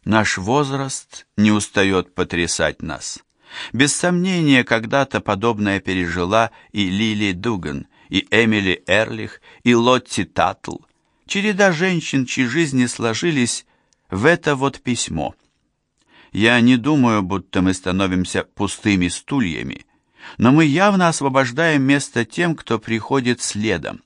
Наш возраст не устает потрясать нас. Без сомнения, когда-то подобное пережила и Лили Дуган, и Эмили Эрлих, и Лотти Таттл. Череда женщин, чьи жизни сложились в это вот письмо. Я не думаю, будто мы становимся пустыми стульями, но мы явно освобождаем место тем, кто приходит следом.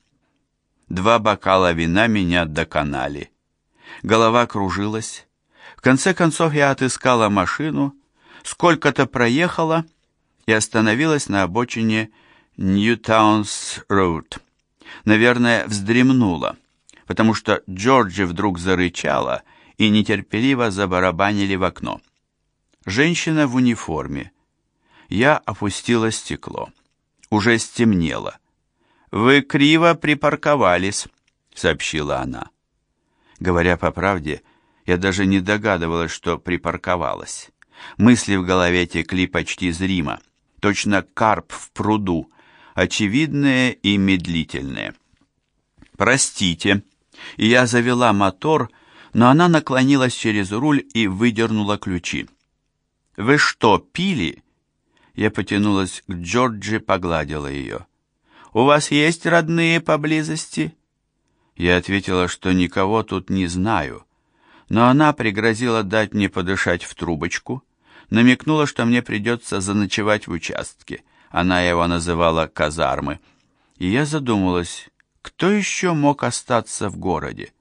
2 бокала вина меня доконали. Голова кружилась. В конце концов я отыскала машину, сколько-то проехала и остановилась на обочине Ньютаунс-роуд. Наверное, вздремнула, потому что Джорджи вдруг зарычала и нетерпеливо забарабанили в окно. Женщина в униформе. Я опустила стекло. Уже стемнело. «Вы криво припарковались», — сообщила она. Говоря по правде, я даже не догадывалась, что припарковалась. Мысли в голове текли почти зримо, точно карп в пруду, очевидные и медлительные. «Простите», и я завела мотор, но она наклонилась через руль и выдернула ключи. «Вы что, пили?» Я потянулась к Джорджи, погладила ее. «У вас есть родные поблизости?» Я ответила, что никого тут не знаю, но она пригрозила дать мне подышать в трубочку, намекнула, что мне придется заночевать в участке. Она его называла казармы. И я задумалась, кто еще мог остаться в городе?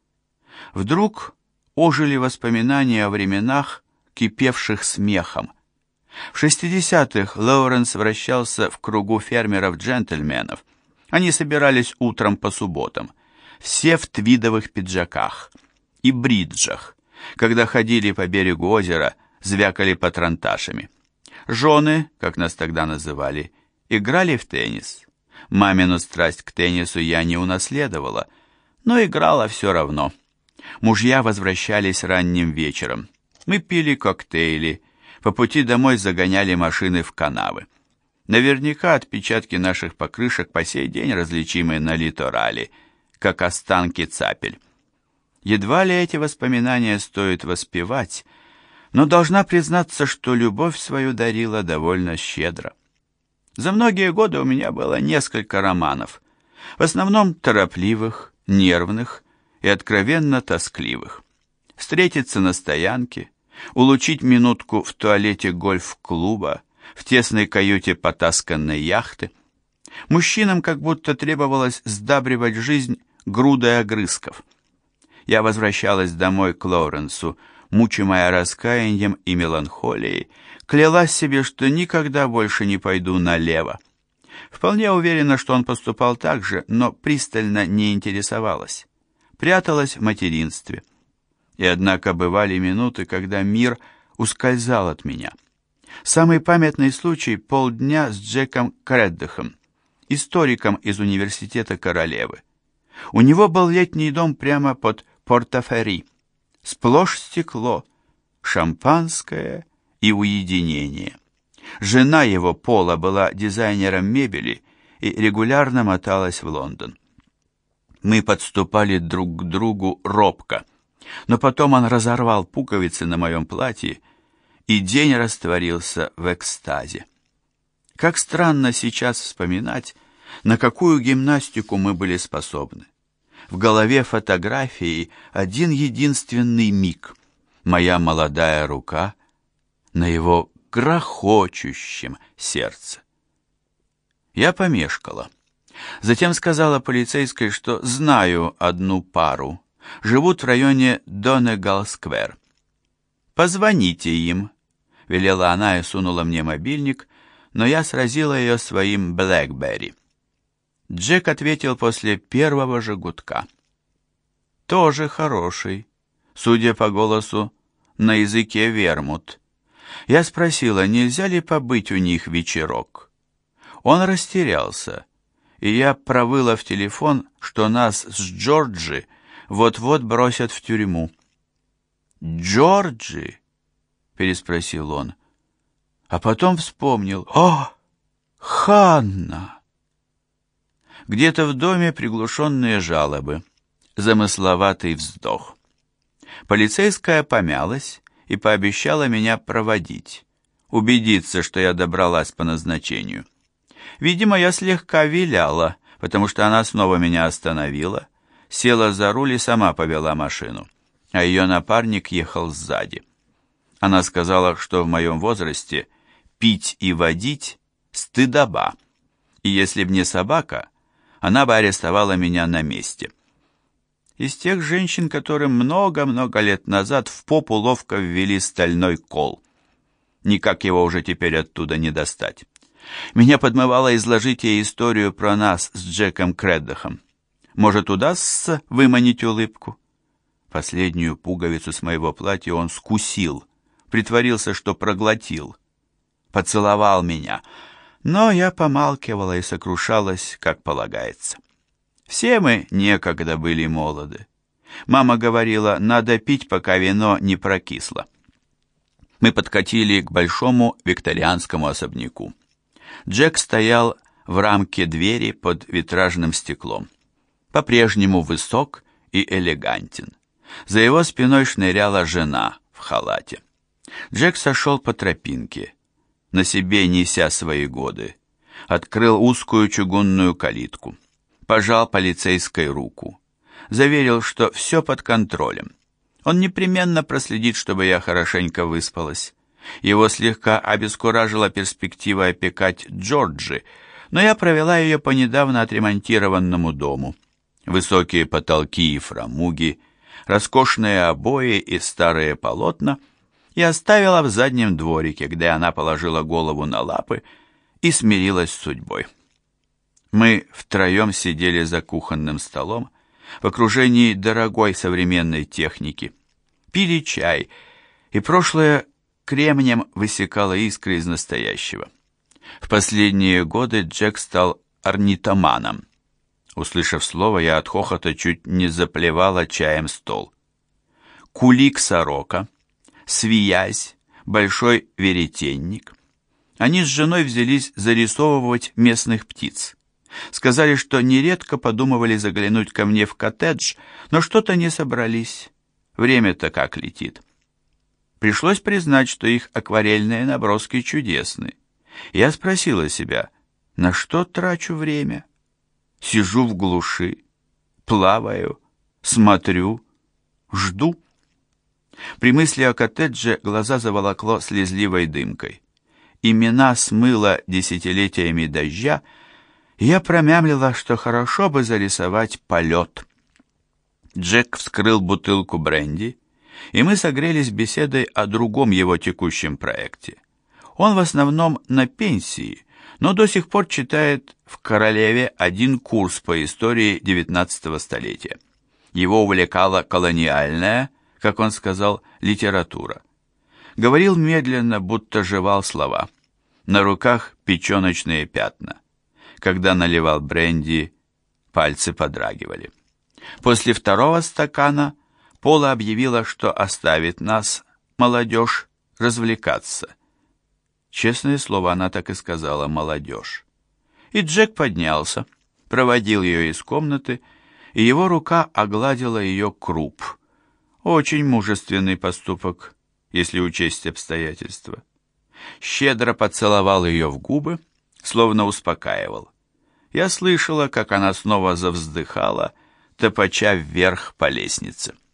Вдруг ожили воспоминания о временах, кипевших смехом. В 60-х Лоуренс вращался в кругу фермеров-джентльменов. Они собирались утром по субботам, все в твидовых пиджаках и бриджах, когда ходили по берегу озера, звякали патронташами. Жены, как нас тогда называли, играли в теннис. Мамину страсть к теннису я не унаследовала, но играла все равно. Мужья возвращались ранним вечером. Мы пили коктейли, по пути домой загоняли машины в канавы. Наверняка отпечатки наших покрышек по сей день различимы на литорале, как останки цапель. Едва ли эти воспоминания стоит воспевать, но должна признаться, что любовь свою дарила довольно щедро. За многие годы у меня было несколько романов, в основном торопливых, нервных и откровенно тоскливых. Встретиться на стоянке, улучить минутку в туалете гольф-клуба, в тесной каюте потасканной яхты. Мужчинам как будто требовалось сдабривать жизнь грудой огрызков. Я возвращалась домой к Лоуренсу, мучимая раскаянием и меланхолией, клялась себе, что никогда больше не пойду налево. Вполне уверена, что он поступал так же, но пристально не интересовалась. Пряталась в материнстве. И однако бывали минуты, когда мир ускользал от меня. Самый памятный случай — полдня с Джеком Креддехом, историком из университета Королевы. У него был летний дом прямо под Портафери. Сплошь стекло, шампанское и уединение. Жена его, Пола, была дизайнером мебели и регулярно моталась в Лондон. Мы подступали друг к другу робко, но потом он разорвал пуговицы на моем платье, и день растворился в экстазе. Как странно сейчас вспоминать, на какую гимнастику мы были способны. В голове фотографии один единственный миг. Моя молодая рука на его грохочущем сердце. Я помешкала. Затем сказала полицейской, что знаю одну пару. Живут в районе Донегал-сквер. «Позвоните им», — велела она и сунула мне мобильник, но я сразила ее своим BlackBerry. Джек ответил после первого же гудка. Тоже хороший, судя по голосу, на языке вермут. Я спросила, нельзя ли побыть у них вечерок. Он растерялся, и я провыла в телефон, что нас с Джорджи вот-вот бросят в тюрьму. «Джорджи?» — переспросил он, а потом вспомнил. «О, Ханна!» Где-то в доме приглушенные жалобы, замысловатый вздох. Полицейская помялась и пообещала меня проводить, убедиться, что я добралась по назначению. Видимо, я слегка виляла, потому что она снова меня остановила, села за руль и сама повела машину, а ее напарник ехал сзади. Она сказала, что в моем возрасте пить и водить – стыдоба, и если б не собака, она бы арестовала меня на месте. Из тех женщин, которым много-много лет назад в попу ловко ввели стальной кол. Никак его уже теперь оттуда не достать. Меня подмывало изложить ей историю про нас с Джеком Креддахом. Может, удастся выманить улыбку? Последнюю пуговицу с моего платья он скусил, притворился, что проглотил. Поцеловал меня, но я помалкивала и сокрушалась, как полагается. Все мы некогда были молоды. Мама говорила, надо пить, пока вино не прокисло. Мы подкатили к большому викторианскому особняку. Джек стоял в рамке двери под витражным стеклом. По-прежнему высок и элегантен. За его спиной шныряла жена в халате. Джек сошел по тропинке, на себе неся свои годы, открыл узкую чугунную калитку, пожал полицейской руку, заверил, что все под контролем. Он непременно проследит, чтобы я хорошенько выспалась. Его слегка обескуражила перспектива опекать Джорджи, но я провела ее по недавно отремонтированному дому. Высокие потолки и фрамуги, роскошные обои и старые полотна, и оставила в заднем дворике, где она положила голову на лапы и смирилась с судьбой. Мы втроем сидели за кухонным столом в окружении дорогой современной техники, пили чай, и прошлое кремнем высекало искры из настоящего. В последние годы Джек стал орнитоманом. Услышав слово, я от хохота чуть не заплевала чаем стол. Кулик-сорока, свиясь, большой веретенник. Они с женой взялись зарисовывать местных птиц. Сказали, что нередко подумывали заглянуть ко мне в коттедж, но что-то не собрались. Время-то как летит. Пришлось признать, что их акварельные наброски чудесны. Я спросила себя, на что трачу время? Сижу в глуши, плаваю, смотрю, жду. При мысли о коттедже глаза заволокло слезливой дымкой. Имена смыло десятилетиями дождя, и я промямлила, что хорошо бы зарисовать полет. Джек вскрыл бутылку бренди, и мы согрелись беседой о другом его текущем проекте. Он в основном на пенсии, но до сих пор читает в Королеве один курс по истории XIX столетия. Его увлекала колониальная, как он сказал, литература. Говорил медленно, будто жевал слова. На руках печеночные пятна. Когда наливал бренди, пальцы подрагивали. После второго стакана Пола объявила, что оставит нас, молодежь, развлекаться. Честное слово, она так и сказала, молодежь. И Джек поднялся, проводил ее из комнаты, и его рука огладила ее круп. Очень мужественный поступок, если учесть обстоятельства. Щедро поцеловал ее в губы, словно успокаивал. Я слышала, как она снова завздыхала, топача вверх по лестнице.